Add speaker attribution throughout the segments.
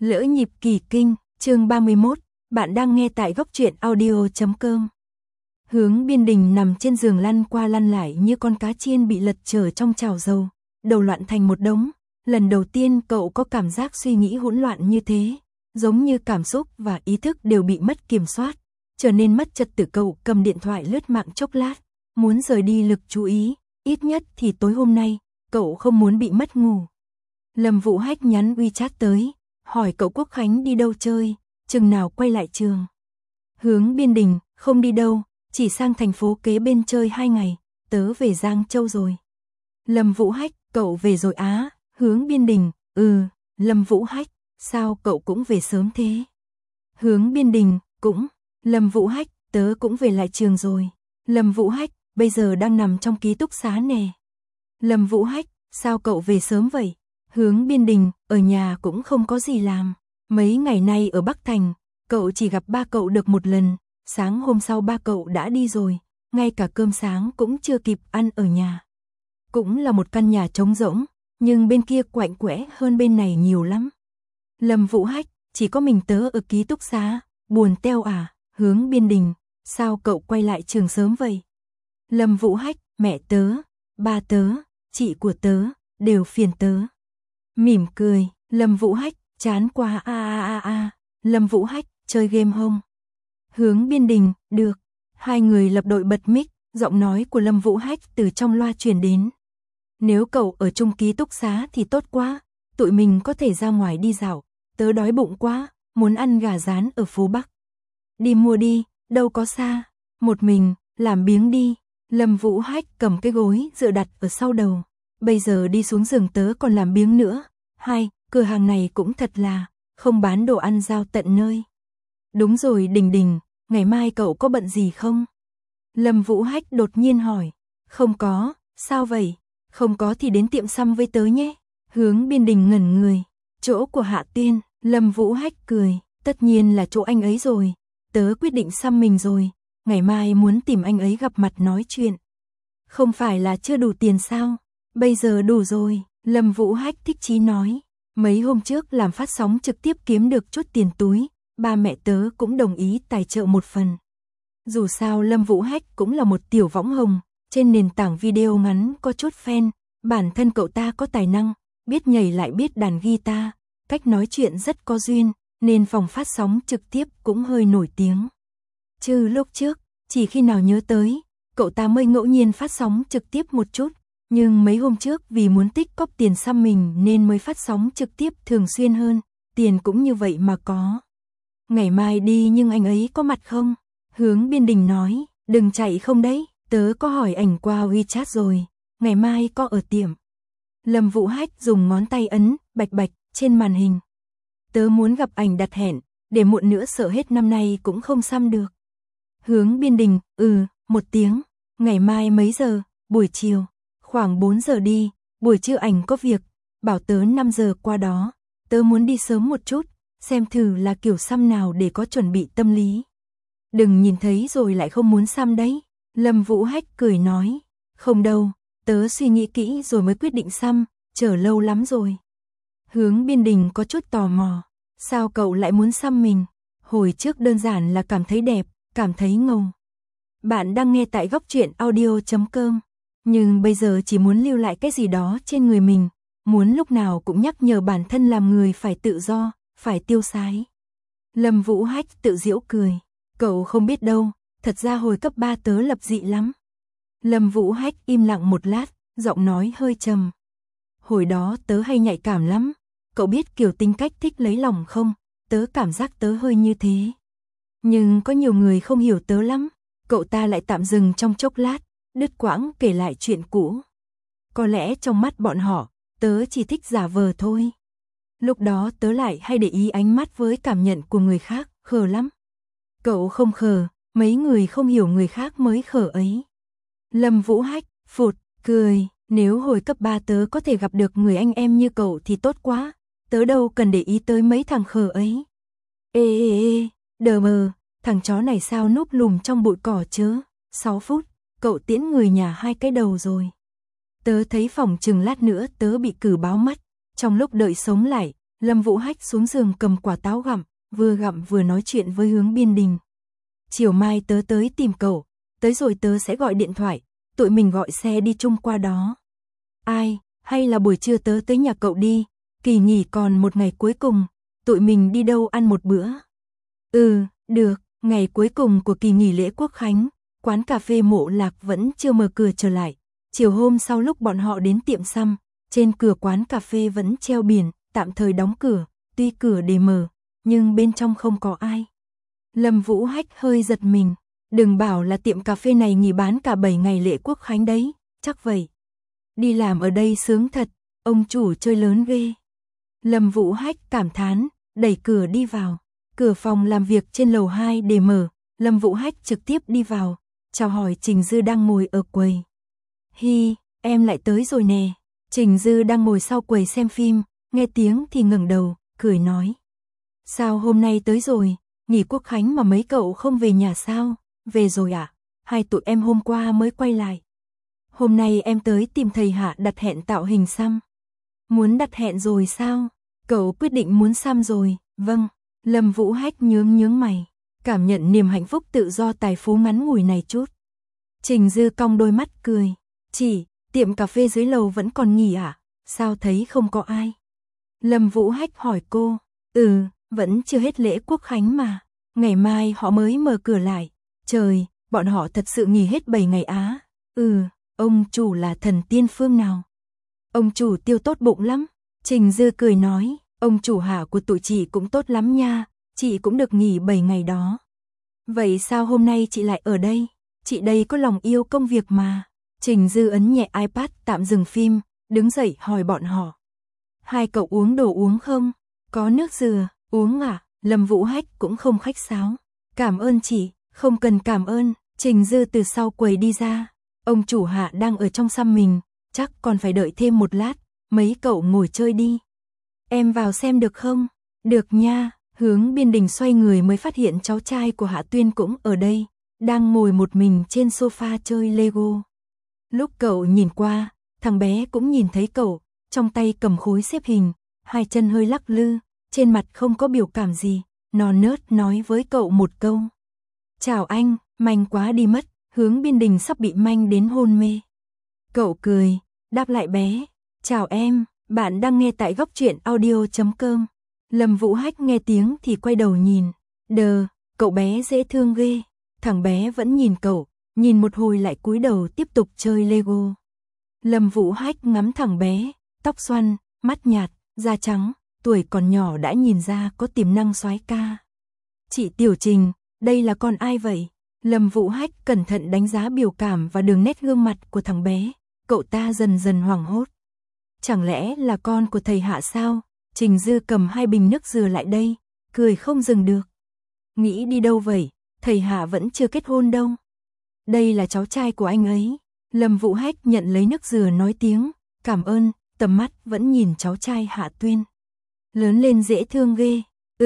Speaker 1: Lỡ nhịp kỳ kinh, chương 31, bạn đang nghe tại góc truyện audio.com. Hướng Biên Đình nằm trên giường lăn qua lăn lại như con cá chiên bị lật trở trong chảo dầu, đầu loạn thành một đống. Lần đầu tiên cậu có cảm giác suy nghĩ hỗn loạn như thế, giống như cảm xúc và ý thức đều bị mất kiểm soát, trở nên mất trật tự. Cậu cầm điện thoại lướt mạng chốc lát, muốn rời đi lực chú ý, ít nhất thì tối hôm nay, cậu không muốn bị mất ngủ. Lâm Vũ Hách nhắn WeChat tới, hỏi cậu Quốc Khánh đi đâu chơi, chừng nào quay lại trường. Hướng Biên Đình, không đi đâu, chỉ sang thành phố kế bên chơi 2 ngày, tớ về Giang Châu rồi. Lâm Vũ Hách, cậu về rồi á? Hướng Biên Đình, Lâm Vũ Hách, sao cậu cũng về sớm thế? Hướng Biên Đình, cũng. Lâm Vũ Hách, tớ cũng về lại trường rồi. Lâm Vũ Hách, bây giờ đang nằm trong ký túc xá nè. Lâm Vũ Hách, sao cậu về sớm vậy? Hướng Biên Đình, ở nhà cũng không có gì làm. Mấy ngày nay ở Bắc Thành, cậu chỉ gặp ba cậu được một lần, sáng hôm sau ba cậu đã đi rồi, ngay cả cơm sáng cũng chưa kịp ăn ở nhà. Cũng là một căn nhà trống rỗng, nhưng bên kia quạnh quẽ hơn bên này nhiều lắm. Lâm Vũ Hách, chỉ có mình tớ ở ký túc xá, buồn teo à? Hướng Biên Đình, sao cậu quay lại trường sớm vậy? Lâm Vũ Hách, mẹ tớ, ba tớ, chị của tớ, đều phiền tớ. Mỉm cười, Lâm Vũ Hách, chán quá Lâm Vũ Hách, chơi game không? Hướng Biên Đình, được. Hai người lập đội bật mic, giọng nói của Lâm Vũ Hách từ trong loa truyền đến. Nếu cậu ở chung ký túc xá thì tốt quá, tụi mình có thể ra ngoài đi dạo, tớ đói bụng quá, muốn ăn gà rán ở phố Bắc. Đi mua đi, đâu có xa, một mình, làm biếng đi. Lâm Vũ Hách cầm cái gối dựa đặt ở sau đầu. Bây giờ đi xuống giường tớ còn làm biếng nữa. Cửa hàng này cũng thật là, không bán đồ ăn giao tận nơi. Đúng rồi Đình Đình, ngày mai cậu có bận gì không? Lâm Vũ Hách đột nhiên hỏi. Không có, sao vậy? Không có thì đến tiệm xăm với tớ nhé. Hướng Biên Đình ngẩn người. Chỗ của Hạ Tiên, Lâm Vũ Hách cười. Tất nhiên là chỗ anh ấy rồi. Tớ quyết định xăm mình rồi. Ngày mai muốn tìm anh ấy gặp mặt nói chuyện. Không phải là chưa đủ tiền sao? Bây giờ đủ rồi. Lâm Vũ Hách thích chí nói. Mấy hôm trước làm phát sóng trực tiếp kiếm được chút tiền túi, ba mẹ tớ cũng đồng ý tài trợ một phần. Dù sao Lâm Vũ Hách cũng là một tiểu võng hồng, trên nền tảng video ngắn có chút fan, bản thân cậu ta có tài năng, biết nhảy lại biết đàn guitar, cách nói chuyện rất có duyên, nên phòng phát sóng trực tiếp cũng hơi nổi tiếng. Chứ lúc trước, chỉ khi nào nhớ tới, cậu ta mới ngẫu nhiên phát sóng trực tiếp một chút. Nhưng mấy hôm trước vì muốn tích cóp tiền xăm mình nên mới phát sóng trực tiếp thường xuyên hơn, tiền cũng như vậy mà có. Ngày mai đi nhưng anh ấy có mặt không? Hướng Biên Đình nói, đừng chạy không đấy, tớ có hỏi ảnh qua WeChat rồi, ngày mai có ở tiệm. Lâm Vũ Hách dùng ngón tay ấn, bạch bạch, trên màn hình. Tớ muốn gặp ảnh đặt hẹn, để muộn nữa sợ hết năm nay cũng không xăm được. Hướng Biên Đình, 1 tiếng, ngày mai mấy giờ? Buổi chiều. Khoảng 4 giờ đi, buổi trưa ảnh có việc, bảo tớ 5 giờ qua đó, tớ muốn đi sớm một chút, xem thử là kiểu xăm nào để có chuẩn bị tâm lý. Đừng nhìn thấy rồi lại không muốn xăm đấy. Lâm Vũ Hách cười nói, không đâu, tớ suy nghĩ kỹ rồi mới quyết định xăm, chờ lâu lắm rồi. Hướng Biên Đình có chút tò mò, sao cậu lại muốn xăm mình? Hồi trước đơn giản là cảm thấy đẹp, cảm thấy ngầu. Bạn đang nghe tại góc truyện audio.com. Nhưng bây giờ chỉ muốn lưu lại cái gì đó trên người mình, muốn lúc nào cũng nhắc nhở bản thân làm người phải tự do, phải tiêu sái. Lâm Vũ Hách tự giễu cười, cậu không biết đâu, thật ra hồi cấp 3 tớ lập dị lắm. Lâm Vũ Hách im lặng một lát, giọng nói hơi trầm. Hồi đó tớ hay nhạy cảm lắm, cậu biết kiểu tính cách thích lấy lòng không, tớ cảm giác tớ hơi như thế. Nhưng có nhiều người không hiểu tớ lắm, cậu ta lại tạm dừng trong chốc lát. Đứt quãng kể lại chuyện cũ. Có lẽ trong mắt bọn họ, tớ chỉ thích giả vờ thôi. Lúc đó tớ lại hay để ý ánh mắt với cảm nhận của người khác, khờ lắm. Cậu không khờ, mấy người không hiểu người khác mới khờ ấy. Lâm Vũ Hách, phụt, cười, nếu hồi cấp 3 tớ có thể gặp được người anh em như cậu thì tốt quá, tớ đâu cần để ý tới mấy thằng khờ ấy. Đờ mờ, thằng chó này sao núp lùm trong bụi cỏ chớ, 6 phút. Cậu tiễn người nhà 2 cái đầu rồi. Tớ thấy phòng chừng lát nữa tớ bị cử báo mất. Trong lúc đợi sống lại, Lâm Vũ Hách xuống giường cầm quả táo gặm vừa nói chuyện với Hướng Biên Đình. Chiều mai tớ tới tìm cậu, tới rồi tớ sẽ gọi điện thoại, tụi mình gọi xe đi chung qua đó. Ai, hay là buổi trưa tớ tới nhà cậu đi, kỳ nghỉ còn một ngày cuối cùng, tụi mình đi đâu ăn một bữa. Ừ, được, ngày cuối cùng của kỳ nghỉ lễ Quốc Khánh, quán cà phê Mộ Lạc vẫn chưa mở cửa trở lại. Chiều hôm sau lúc bọn họ đến tiệm xăm, trên cửa quán cà phê vẫn treo biển, tạm thời đóng cửa, tuy cửa để mở, nhưng bên trong không có ai. Lâm Vũ Hách hơi giật mình, đừng bảo là tiệm cà phê này nghỉ bán cả 7 ngày lễ Quốc Khánh đấy, chắc vậy. Đi làm ở đây sướng thật, ông chủ chơi lớn ghê. Lâm Vũ Hách cảm thán, đẩy cửa đi vào. Cửa phòng làm việc trên lầu 2 để mở, Lâm Vũ Hách trực tiếp đi vào, chào hỏi Trình Dư đang ngồi ở quầy. Hi, em lại tới rồi nè. Trình Dư đang ngồi sau quầy xem phim, nghe tiếng thì ngẩng đầu, cười nói. Sao hôm nay tới rồi, nghỉ Quốc Khánh mà mấy cậu không về nhà sao? Về rồi à? Hai tụi em hôm qua mới quay lại. Hôm nay em tới tìm thầy Hạ đặt hẹn tạo hình xăm. Muốn đặt hẹn rồi sao? Cậu quyết định muốn xăm rồi, vâng. Lâm Vũ Hách nhướng mày, cảm nhận niềm hạnh phúc tự do tài phú ngắn ngủi này chút. Trình Dư cong đôi mắt cười, chỉ, tiệm cà phê dưới lầu vẫn còn nghỉ à? Sao thấy không có ai? Lâm Vũ Hách hỏi cô, vẫn chưa hết lễ Quốc Khánh mà, ngày mai họ mới mở cửa lại. Trời, bọn họ thật sự nghỉ hết 7 ngày á? Ông chủ là thần tiên phương nào? Ông chủ Tiêu tốt bụng lắm. Trình Dư cười nói, ông chủ Hạ của tụi chị cũng tốt lắm nha, chị cũng được nghỉ 7 ngày đó. Vậy sao hôm nay chị lại ở đây? Chị đây có lòng yêu công việc mà. Trình Dư ấn nhẹ iPad tạm dừng phim, đứng dậy hỏi bọn họ. Hai cậu uống đồ uống không? Có nước dừa, uống à? Lâm Vũ Hách cũng không khách sáo. Cảm ơn chị, không cần cảm ơn. Trình Dư từ sau quầy đi ra. Ông chủ Hạ đang ở trong xăm mình, chắc còn phải đợi thêm một lát, mấy cậu ngồi chơi đi. Em vào xem được không? Được nha. Hướng Biên Đình xoay người mới phát hiện cháu trai của Hạ Tuyên cũng ở đây, đang ngồi một mình trên sofa chơi Lego. Lúc cậu nhìn qua, thằng bé cũng nhìn thấy cậu, trong tay cầm khối xếp hình, hai chân hơi lắc lư, trên mặt không có biểu cảm gì, non nớt nói với cậu một câu. Chào anh, manh quá đi mất. Hướng Biên Đình sắp bị manh đến hôn mê. Cậu cười, đáp lại bé. Chào em, bạn đang nghe tại góc truyện audio.com. Lâm Vũ Hách nghe tiếng thì quay đầu nhìn. Cậu bé dễ thương ghê. Thằng bé vẫn nhìn cậu, nhìn một hồi lại cúi đầu tiếp tục chơi Lego. Lâm Vũ Hách ngắm thằng bé, tóc xoăn, mắt nhạt, da trắng, tuổi còn nhỏ đã nhìn ra có tiềm năng soái ca. Chị Tiểu Trình, đây là con ai vậy? Lâm Vũ Hách cẩn thận đánh giá biểu cảm và đường nét gương mặt của thằng bé, cậu ta dần dần hoảng hốt. Chẳng lẽ là con của thầy Hạ sao? Trình Dư cầm 2 bình nước dừa lại đây, cười không dừng được. Nghĩ đi đâu vậy, thầy Hạ vẫn chưa kết hôn đâu. Đây là cháu trai của anh ấy. Lâm Vũ Hách nhận lấy nước dừa nói tiếng, cảm ơn, tầm mắt vẫn nhìn cháu trai Hạ Tuyên. Lớn lên dễ thương ghê.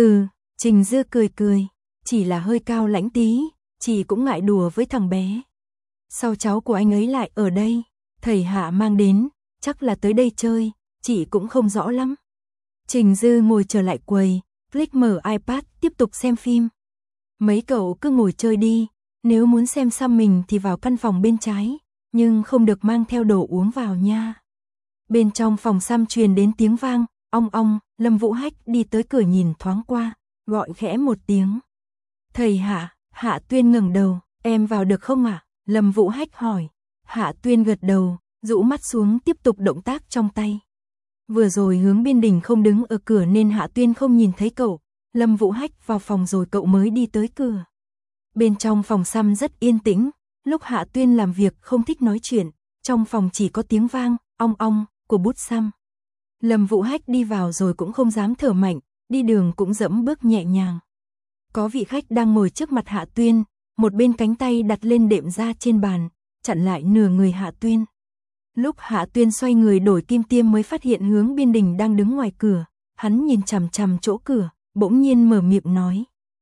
Speaker 1: Trình Dư cười, chỉ là hơi cao lãnh tí. Chị cũng ngại đùa với thằng bé. Sao cháu của anh ấy lại ở đây? Thầy Hạ mang đến, chắc là tới đây chơi, chị cũng không rõ lắm. Trình Dư ngồi trở lại quầy, click mở iPad tiếp tục xem phim. Mấy cậu cứ ngồi chơi đi, nếu muốn xem xăm mình thì vào căn phòng bên trái, nhưng không được mang theo đồ uống vào nha. Bên trong phòng xăm truyền đến tiếng vang, ong ong, Lâm Vũ Hách đi tới cửa nhìn thoáng qua, gọi khẽ một tiếng. Thầy Hạ. Hạ Tuyên ngẩng đầu, em vào được không ạ? Lâm Vũ Hách hỏi. Hạ Tuyên gật đầu, rũ mắt xuống tiếp tục động tác trong tay. Vừa rồi Hướng Biên Đình không đứng ở cửa nên Hạ Tuyên không nhìn thấy cậu. Lâm Vũ Hách vào phòng rồi cậu mới đi tới cửa. Bên trong phòng xăm rất yên tĩnh, lúc Hạ Tuyên làm việc không thích nói chuyện, trong phòng chỉ có tiếng vang, ong ong, của bút xăm. Lâm Vũ Hách đi vào rồi cũng không dám thở mạnh, đi đường cũng dẫm bước nhẹ nhàng. Có vị khách đang ngồi trước mặt Hạ Tuyên, một bên cánh tay đặt lên đệm da trên bàn, chặn lại nửa người Hạ Tuyên. Lúc Hạ Tuyên xoay người đổi kim tiêm mới phát hiện Hướng Biên Đình đang đứng ngoài cửa, hắn nhìn chằm chằm chỗ cửa, bỗng nhiên mở miệng nói.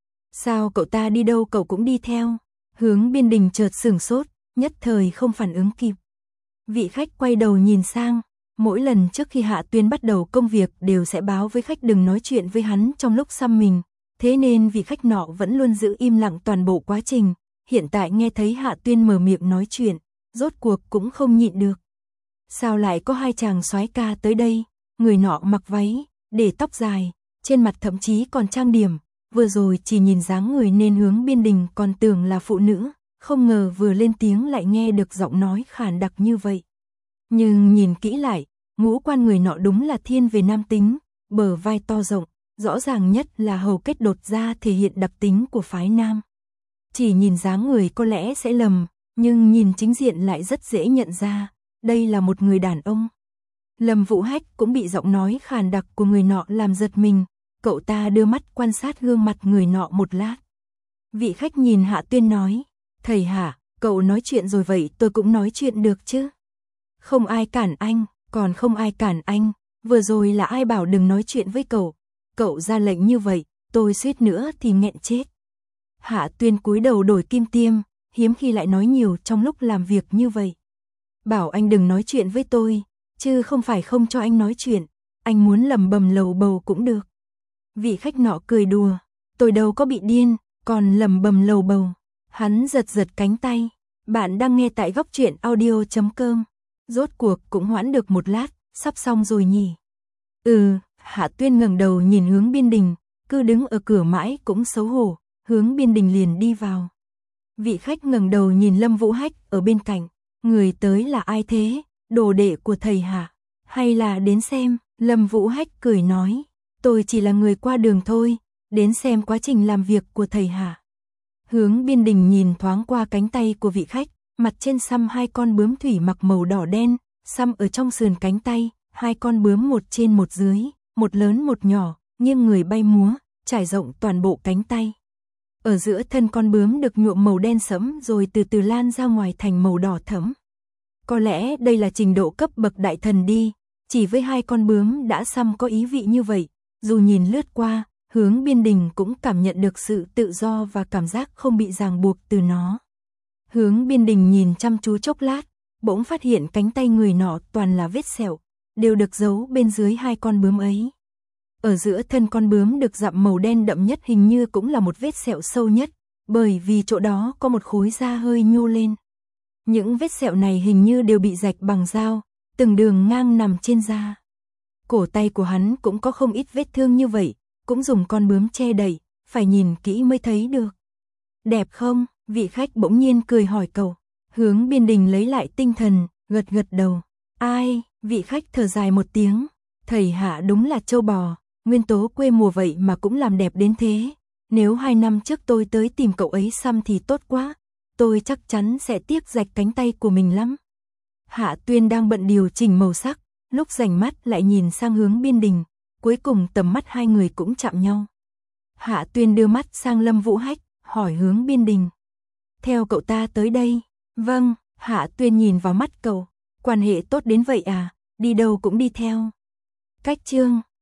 Speaker 1: Sao cậu ta đi đâu cậu cũng đi theo? Hướng Biên Đình chợt sửng sốt, nhất thời không phản ứng kịp. Vị khách quay đầu nhìn sang, Mỗi lần trước khi Hạ Tuyên bắt đầu công việc đều sẽ báo với khách đừng nói chuyện với hắn trong lúc xăm mình, thế nên vị khách nọ vẫn luôn giữ im lặng toàn bộ quá trình, hiện tại nghe thấy Hạ Tuyên mở miệng nói chuyện, rốt cuộc cũng không nhịn được. Sao lại có hai chàng soái ca tới đây? Người nọ mặc váy, để tóc dài, trên mặt thậm chí còn trang điểm, vừa rồi chỉ nhìn dáng người nên Hướng Biên Đình còn tưởng là phụ nữ, không ngờ vừa lên tiếng lại nghe được giọng nói khàn đặc như vậy. Nhưng nhìn kỹ lại, ngũ quan người nọ đúng là thiên về nam tính, bờ vai to rộng, rõ ràng nhất là hầu kết đột ra thể hiện đặc tính của phái nam. Chỉ nhìn dáng người có lẽ sẽ lầm, nhưng nhìn chính diện lại rất dễ nhận ra, đây là một người đàn ông. Lâm Vũ Hách cũng bị giọng nói khàn đặc của người nọ làm giật mình, cậu ta đưa mắt quan sát gương mặt người nọ một lát. Vị khách nhìn Hạ Tuyên nói, thầy Hạ, cậu nói chuyện rồi vậy tôi cũng nói chuyện được chứ. Không ai cản anh, còn không ai cản anh, vừa rồi là ai bảo đừng nói chuyện với cậu ra lệnh như vậy, tôi suýt nữa thì nghẹn chết. Hạ Tuyên cúi đầu đổi kim tiêm, hiếm khi lại nói nhiều trong lúc làm việc như vậy. Bảo anh đừng nói chuyện với tôi, chứ không phải không cho anh nói chuyện, anh muốn lẩm bẩm lầu bầu cũng được. Vị khách nọ cười đùa, tôi đâu có bị điên, còn lẩm bẩm lầu bầu. Hắn giật giật cánh tay, bạn đang nghe tại góc truyện audio.com. Rốt cuộc cũng hoãn được một lát, sắp xong rồi nhỉ. Hạ Tuyên ngẩng đầu nhìn Hướng Biên Đình, cứ đứng ở cửa mãi cũng xấu hổ, Hướng Biên Đình liền đi vào. Vị khách ngẩng đầu nhìn Lâm Vũ Hách ở bên cạnh, người tới là ai thế, đồ đệ của thầy Hạ, hay là đến xem? Lâm Vũ Hách cười nói, tôi chỉ là người qua đường thôi, đến xem quá trình làm việc của thầy Hạ. Hướng Biên Đình nhìn thoáng qua cánh tay của vị khách, mặt trên xăm hai con bướm thủy mặc màu đỏ đen, xăm ở trong sườn cánh tay, hai con bướm một trên một dưới, một lớn một nhỏ, nghiêng người bay múa, trải rộng toàn bộ cánh tay. Ở giữa thân con bướm được nhuộm màu đen sẫm rồi từ từ lan ra ngoài thành màu đỏ thẫm. Có lẽ đây là trình độ cấp bậc đại thần đi, chỉ với hai con bướm đã xăm có ý vị như vậy, dù nhìn lướt qua, Hướng Biên Đình cũng cảm nhận được sự tự do và cảm giác không bị ràng buộc từ nó. Hướng Biên Đình nhìn chăm chú chốc lát, bỗng phát hiện cánh tay người nọ toàn là vết sẹo, đều được giấu bên dưới hai con bướm ấy. Ở giữa thân con bướm được dặm màu đen đậm nhất hình như cũng là một vết sẹo sâu nhất, bởi vì chỗ đó có một khối da hơi nhô lên. Những vết sẹo này hình như đều bị rạch bằng dao, từng đường ngang nằm trên da. Cổ tay của hắn cũng có không ít vết thương như vậy, cũng dùng con bướm che đậy, phải nhìn kỹ mới thấy được. Đẹp không? Vị khách bỗng nhiên cười hỏi cậu. Hướng Biên Đình lấy lại tinh thần, gật gật đầu. Ai? Vị khách thở dài một tiếng. Thầy Hạ đúng là trâu bò, nguyên tố quê mùa vậy mà cũng làm đẹp đến thế. Nếu 2 năm trước tôi tới tìm cậu ấy xăm thì tốt quá, tôi chắc chắn sẽ tiếc rạch cánh tay của mình lắm. Hạ Tuyên đang bận điều chỉnh màu sắc, lúc rảnh mắt lại nhìn sang Hướng Biên Đình, cuối cùng tầm mắt hai người cũng chạm nhau. Hạ Tuyên đưa mắt sang Lâm Vũ Hách, hỏi Hướng Biên Đình. Theo cậu ta tới đây? Vâng, Hạ Tuyên nhìn vào mắt cậu. Quan hệ tốt đến vậy à, đi đâu cũng đi theo. Cách chương